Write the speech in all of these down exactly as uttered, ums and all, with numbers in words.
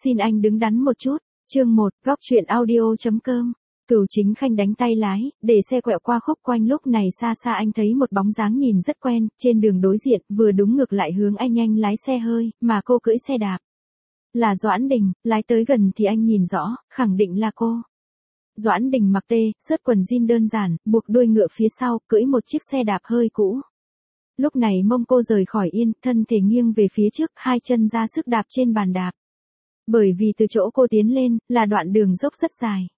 Xin anh đứng đắn một chút. Chương một, góc truyện audio.com. Cửu Chính Khanh đánh tay lái, để xe quẹo qua khúc quanh, lúc này xa xa anh thấy một bóng dáng nhìn rất quen, trên đường đối diện, vừa đúng ngược lại hướng anh nhanh lái xe hơi, mà cô cưỡi xe đạp. Là Doãn Đình, lái tới gần thì anh nhìn rõ, khẳng định là cô. Doãn Đình mặc tê, sớt quần jean đơn giản, buộc đuôi ngựa phía sau, cưỡi một chiếc xe đạp hơi cũ. Lúc này mông cô rời khỏi yên, thân thể nghiêng về phía trước, hai chân ra sức đạp trên bàn đạp. Bởi vì từ chỗ cô tiến lên, là đoạn đường dốc rất dài.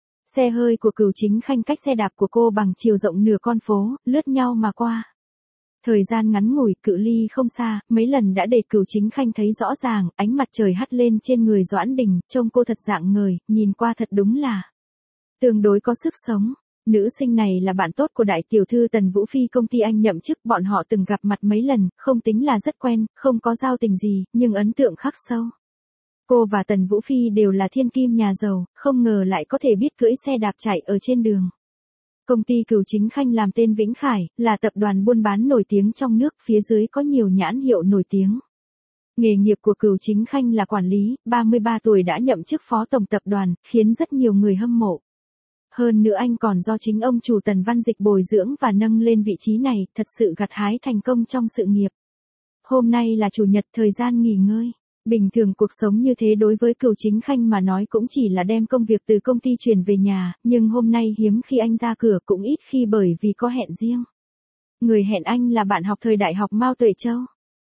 Xe hơi của Cửu Chính Khanh cách xe đạp của cô bằng chiều rộng nửa con phố, lướt nhau mà qua. Thời gian ngắn ngủi, cự ly không xa, mấy lần đã để Cửu Chính Khanh thấy rõ ràng, ánh mặt trời hắt lên trên người Doãn Đình, trông cô thật rạng ngời, nhìn qua thật đúng là tương đối có sức sống. Nữ sinh này là bạn tốt của đại tiểu thư Tần Vũ Phi công ty anh nhậm chức, bọn họ từng gặp mặt mấy lần, không tính là rất quen, không có giao tình gì, nhưng ấn tượng khắc sâu. Cô và Tần Vũ Phi đều là thiên kim nhà giàu, không ngờ lại có thể biết cưỡi xe đạp chạy ở trên đường. Công ty Cửu Chính Khanh làm tên Vĩnh Khải, là tập đoàn buôn bán nổi tiếng trong nước, phía dưới có nhiều nhãn hiệu nổi tiếng. Nghề nghiệp của Cửu Chính Khanh là quản lý, ba mươi ba tuổi đã nhậm chức phó tổng tập đoàn, khiến rất nhiều người hâm mộ. Hơn nữa anh còn do chính ông chủ Tần Văn Dịch bồi dưỡng và nâng lên vị trí này, thật sự gặt hái thành công trong sự nghiệp. Hôm nay là chủ nhật, thời gian nghỉ ngơi. Bình thường cuộc sống như thế đối với Cửu Chính Khanh mà nói cũng chỉ là đem công việc từ công ty chuyển về nhà, nhưng hôm nay hiếm khi anh ra cửa, cũng ít khi bởi vì có hẹn riêng. Người hẹn anh là bạn học thời đại học Mao Tuệ Châu.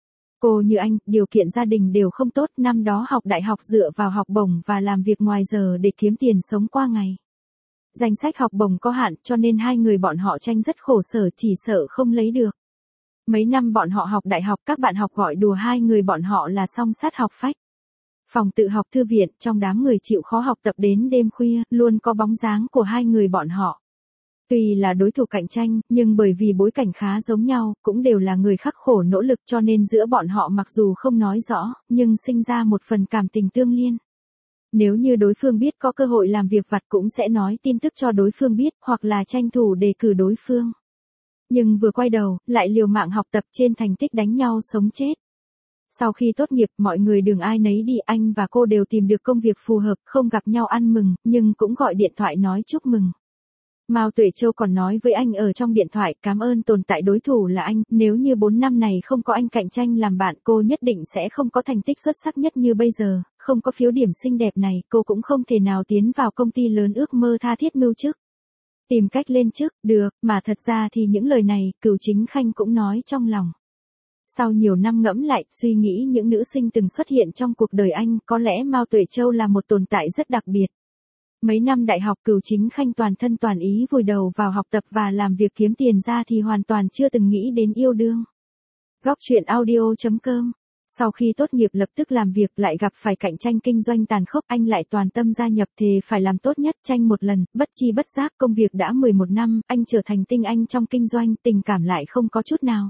Cô như anh, điều kiện gia đình đều không tốt, năm đó học đại học dựa vào học bổng và làm việc ngoài giờ để kiếm tiền sống qua ngày. Danh sách học bổng có hạn, cho nên hai người bọn họ tranh rất khổ sở, chỉ sợ không lấy được. Mấy năm bọn họ học đại học, các bạn học gọi đùa hai người bọn họ là song sát học phách. Phòng tự học thư viện, trong đám người chịu khó học tập đến đêm khuya, luôn có bóng dáng của hai người bọn họ. Tuy là đối thủ cạnh tranh, nhưng bởi vì bối cảnh khá giống nhau, cũng đều là người khắc khổ nỗ lực, cho nên giữa bọn họ mặc dù không nói rõ, nhưng sinh ra một phần cảm tình tương liên. Nếu như đối phương biết có cơ hội làm việc vặt cũng sẽ nói tin tức cho đối phương biết, hoặc là tranh thủ đề cử đối phương. Nhưng vừa quay đầu, lại liều mạng học tập, trên thành tích đánh nhau sống chết. Sau khi tốt nghiệp, mọi người đường ai nấy đi, anh và cô đều tìm được công việc phù hợp, không gặp nhau ăn mừng, nhưng cũng gọi điện thoại nói chúc mừng. Mao Tuệ Châu còn nói với anh ở trong điện thoại, cảm ơn tồn tại đối thủ là anh, nếu như bốn năm này không có anh cạnh tranh làm bạn, cô nhất định sẽ không có thành tích xuất sắc nhất như bây giờ, không có phiếu điểm xinh đẹp này, cô cũng không thể nào tiến vào công ty lớn ước mơ tha thiết mưu chức. Tìm cách lên chức, được, mà thật ra thì những lời này, Cửu Chính Khanh cũng nói trong lòng. Sau nhiều năm ngẫm lại, suy nghĩ những nữ sinh từng xuất hiện trong cuộc đời anh, có lẽ Mao Tuệ Châu là một tồn tại rất đặc biệt. Mấy năm đại học, Cửu Chính Khanh toàn thân toàn ý vùi đầu vào học tập và làm việc kiếm tiền ra thì hoàn toàn chưa từng nghĩ đến yêu đương. Góc truyện audio.com. Sau khi tốt nghiệp lập tức làm việc, lại gặp phải cạnh tranh kinh doanh tàn khốc, anh lại toàn tâm gia nhập, thề phải làm tốt nhất, tranh một lần, bất chi bất giác công việc đã mười một năm, anh trở thành tinh anh trong kinh doanh, tình cảm lại không có chút nào.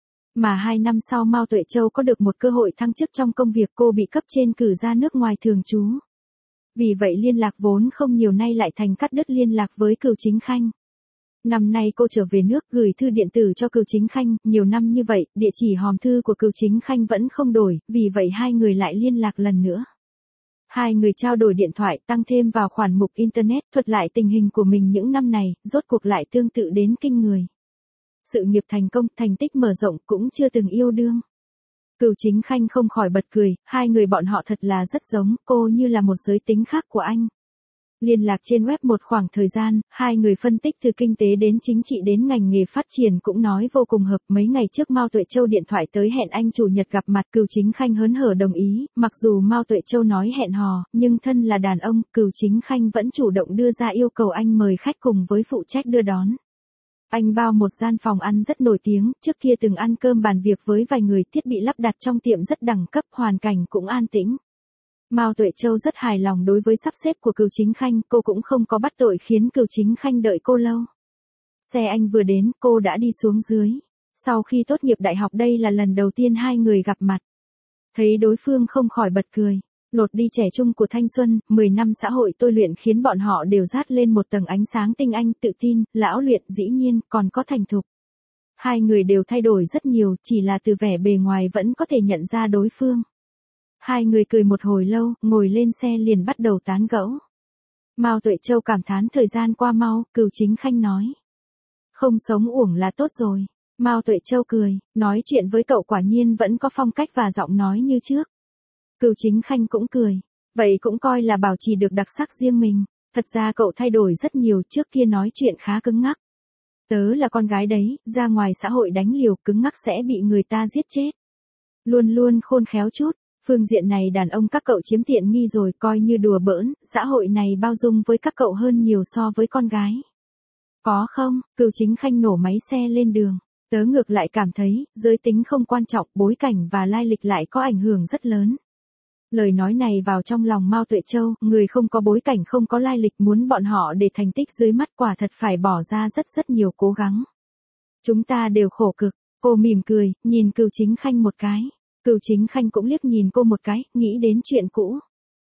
Mà hai năm sau Mao Tuệ Châu có được một cơ hội thăng chức trong công việc, cô bị cấp trên cử ra nước ngoài thường trú. Vì vậy liên lạc vốn không nhiều nay lại thành cắt đứt liên lạc với Cửu Chính Khanh. Năm nay cô trở về nước, gửi thư điện tử cho Cửu Chính Khanh, nhiều năm như vậy, địa chỉ hòm thư của Cửu Chính Khanh vẫn không đổi, vì vậy hai người lại liên lạc lần nữa. Hai người trao đổi điện thoại, tăng thêm vào khoản mục Internet, thuật lại tình hình của mình những năm này, rốt cuộc lại tương tự đến kinh người. Sự nghiệp thành công, thành tích mở rộng, cũng chưa từng yêu đương. Cửu Chính Khanh không khỏi bật cười, hai người bọn họ thật là rất giống, cô như là một giới tính khác của anh. Liên lạc trên web một khoảng thời gian, hai người phân tích từ kinh tế đến chính trị đến ngành nghề phát triển cũng nói vô cùng hợp. Mấy ngày trước Mao Tuệ Châu điện thoại tới hẹn anh chủ nhật gặp mặt, Cửu Chính Khanh hớn hở đồng ý, mặc dù Mao Tuệ Châu nói hẹn hò, nhưng thân là đàn ông, Cửu Chính Khanh vẫn chủ động đưa ra yêu cầu anh mời khách cùng với phụ trách đưa đón. Anh bao một gian phòng ăn rất nổi tiếng, trước kia từng ăn cơm bàn việc với vài người, thiết bị lắp đặt trong tiệm rất đẳng cấp, hoàn cảnh cũng an tĩnh. Mao Tuệ Châu rất hài lòng đối với sắp xếp của Cửu Chính Khanh, cô cũng không có bắt tội khiến Cửu Chính Khanh đợi cô lâu. Xe anh vừa đến, cô đã đi xuống dưới. Sau khi tốt nghiệp đại học đây là lần đầu tiên hai người gặp mặt. Thấy đối phương không khỏi bật cười. Lột đi trẻ trung của thanh xuân, mười năm xã hội tôi luyện khiến bọn họ đều dát lên một tầng ánh sáng tinh anh, tự tin, lão luyện, dĩ nhiên, còn có thành thục. Hai người đều thay đổi rất nhiều, chỉ là từ vẻ bề ngoài vẫn có thể nhận ra đối phương. Hai người cười một hồi lâu, ngồi lên xe liền bắt đầu tán gẫu. Mao Tuệ Châu cảm thán thời gian qua mau, Cửu Chính Khanh nói. Không sống uổng là tốt rồi. Mao Tuệ Châu cười, nói chuyện với cậu quả nhiên vẫn có phong cách và giọng nói như trước. Cửu Chính Khanh cũng cười, vậy cũng coi là bảo trì được đặc sắc riêng mình. Thật ra cậu thay đổi rất nhiều, trước kia nói chuyện khá cứng ngắc. Tớ là con gái đấy, ra ngoài xã hội đánh liều cứng ngắc sẽ bị người ta giết chết. Luôn luôn khôn khéo chút, phương diện này đàn ông các cậu chiếm tiện nghi rồi, coi như đùa bỡn, xã hội này bao dung với các cậu hơn nhiều so với con gái. Có không? Cửu Chính Khanh nổ máy xe lên đường. Tớ ngược lại cảm thấy, giới tính không quan trọng, bối cảnh và lai lịch lại có ảnh hưởng rất lớn. Lời nói này vào trong lòng Mao Tuệ Châu, người không có bối cảnh không có lai lịch muốn bọn họ để thành tích dưới mắt quả thật phải bỏ ra rất rất nhiều cố gắng. Chúng ta đều khổ cực, cô mỉm cười, nhìn Cửu Chính Khanh một cái. Cửu Chính Khanh cũng liếc nhìn cô một cái, nghĩ đến chuyện cũ.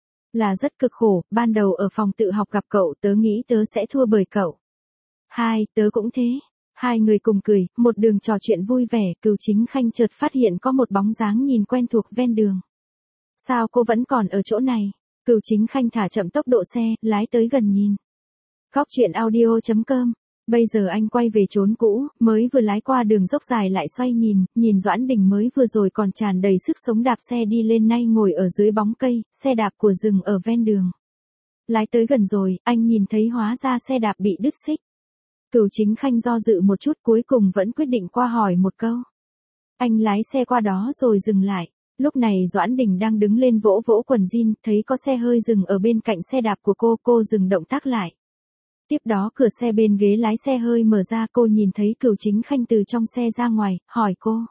Là rất cực khổ, ban đầu ở phòng tự học gặp cậu tớ nghĩ tớ sẽ thua bởi cậu. Hai, tớ cũng thế. Hai người cùng cười, một đường trò chuyện vui vẻ, Cửu Chính Khanh chợt phát hiện có một bóng dáng nhìn quen thuộc ven đường. Sao cô vẫn còn ở chỗ này? Cửu Chính Khanh thả chậm tốc độ xe, lái tới gần nhìn. Góc truyện audio chấm com. Bây giờ anh quay về chốn cũ, mới vừa lái qua đường dốc dài lại xoay nhìn, nhìn Doãn Đình mới vừa rồi còn tràn đầy sức sống đạp xe đi lên nay ngồi ở dưới bóng cây, xe đạp của rừng ở ven đường. Lái tới gần rồi, anh nhìn thấy hóa ra xe đạp bị đứt xích. Cửu Chính Khanh do dự một chút cuối cùng vẫn quyết định qua hỏi một câu. Anh lái xe qua đó rồi dừng lại. Lúc này Doãn Đình đang đứng lên vỗ vỗ quần jean, thấy có xe hơi dừng ở bên cạnh xe đạp của cô, cô dừng động tác lại. Tiếp đó cửa xe bên ghế lái xe hơi mở ra, cô nhìn thấy Cửu Chính Khanh từ trong xe ra ngoài, hỏi cô.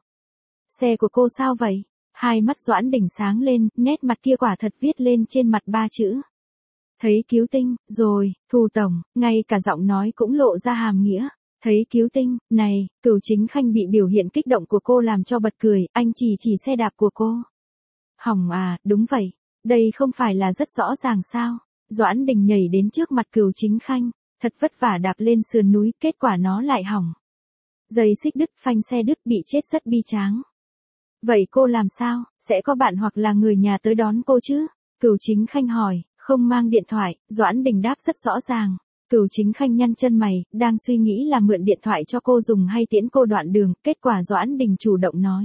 Xe của cô sao vậy? Hai mắt Doãn Đình sáng lên, nét mặt kia quả thật viết lên trên mặt ba chữ. Thấy cứu tinh, rồi, Thu Tổng, ngay cả giọng nói cũng lộ ra hàm nghĩa. Thấy cứu tinh, này, Cửu Chính Khanh bị biểu hiện kích động của cô làm cho bật cười, anh chỉ chỉ xe đạp của cô. Hỏng à, đúng vậy, đây không phải là rất rõ ràng sao? Doãn Đình nhảy đến trước mặt Cửu Chính Khanh, thật vất vả đạp lên sườn núi, kết quả nó lại hỏng. Dây xích đứt, phanh xe đứt, bị chết rất bi tráng. Vậy cô làm sao, sẽ có bạn hoặc là người nhà tới đón cô chứ? Cửu Chính Khanh hỏi, không mang điện thoại, Doãn Đình đáp rất rõ ràng. Cửu Chính Khanh nhăn chân mày, đang suy nghĩ là mượn điện thoại cho cô dùng hay tiễn cô đoạn đường, kết quả Doãn Đình chủ động nói.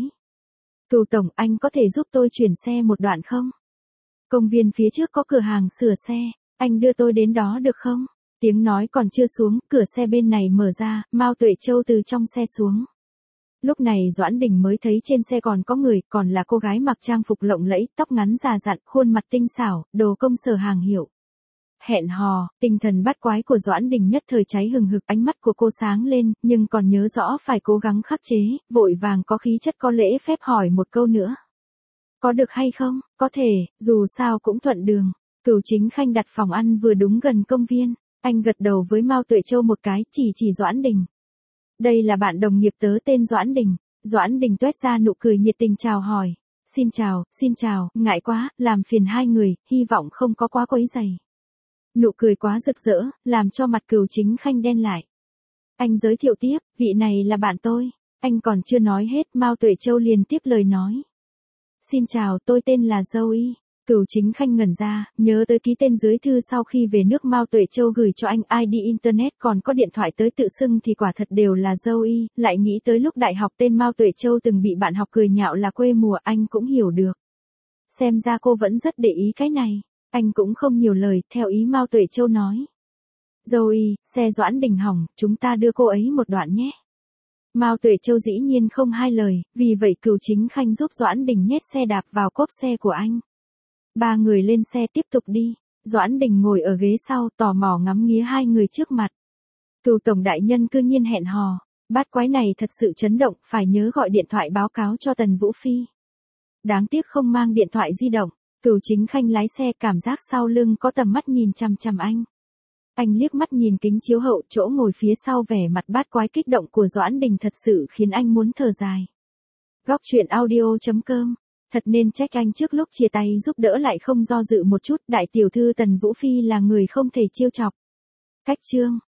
Cửu Tổng, anh có thể giúp tôi chuyển xe một đoạn không? Công viên phía trước có cửa hàng sửa xe, anh đưa tôi đến đó được không? Tiếng nói còn chưa xuống, cửa xe bên này mở ra, Mao Tuệ Châu từ trong xe xuống. Lúc này Doãn Đình mới thấy trên xe còn có người, còn là cô gái mặc trang phục lộng lẫy, tóc ngắn già dặn, khuôn mặt tinh xảo, đồ công sở hàng hiệu. Hẹn hò, tinh thần bắt quái của Doãn Đình nhất thời cháy hừng hực, ánh mắt của cô sáng lên, nhưng còn nhớ rõ phải cố gắng khắc chế, vội vàng có khí chất có lễ phép hỏi một câu nữa. Có được hay không? Có thể, dù sao cũng thuận đường. Cửu Chính Khanh đặt phòng ăn vừa đúng gần công viên, anh gật đầu với Mao Tuệ Châu một cái, chỉ chỉ Doãn Đình. Đây là bạn đồng nghiệp tớ tên Doãn Đình. Doãn Đình tuét ra nụ cười nhiệt tình chào hỏi. Xin chào, xin chào, ngại quá, làm phiền hai người, hy vọng không có quá quấy rầy. Nụ cười quá rực rỡ, làm cho mặt Cửu Chính Khanh đen lại. Anh giới thiệu tiếp, vị này là bạn tôi. Anh còn chưa nói hết, Mao Tuệ Châu liền tiếp lời nói. Xin chào, tôi tên là Zoe. Cửu Chính Khanh ngẩn ra, nhớ tới ký tên dưới thư sau khi về nước Mao Tuệ Châu gửi cho anh i đê Internet còn có điện thoại tới tự xưng thì quả thật đều là Zoe, lại nghĩ tới lúc đại học tên Mao Tuệ Châu từng bị bạn học cười nhạo là quê mùa, anh cũng hiểu được. Xem ra cô vẫn rất để ý cái này. Anh cũng không nhiều lời, theo ý Mao Tuệ Châu nói. Zoe, xe Doãn Đình hỏng, chúng ta đưa cô ấy một đoạn nhé. Mao Tuệ Châu dĩ nhiên không hai lời, vì vậy Cửu Chính Khanh giúp Doãn Đình nhét xe đạp vào cốp xe của anh. Ba người lên xe tiếp tục đi, Doãn Đình ngồi ở ghế sau tò mò ngắm nghía hai người trước mặt. Cửu Tổng đại nhân cư nhiên hẹn hò, bát quái này thật sự chấn động, phải nhớ gọi điện thoại báo cáo cho Tần Vũ Phi. Đáng tiếc không mang điện thoại di động. Cửu Chính Khanh lái xe cảm giác sau lưng có tầm mắt nhìn chằm chằm anh. Anh liếc mắt nhìn kính chiếu hậu, chỗ ngồi phía sau vẻ mặt bát quái kích động của Doãn Đình thật sự khiến anh muốn thở dài. Góc truyện audio chấm com. Thật nên trách anh trước lúc chia tay giúp đỡ lại không do dự một chút, đại tiểu thư Tần Vũ Phi là người không thể chiêu chọc. Cách chương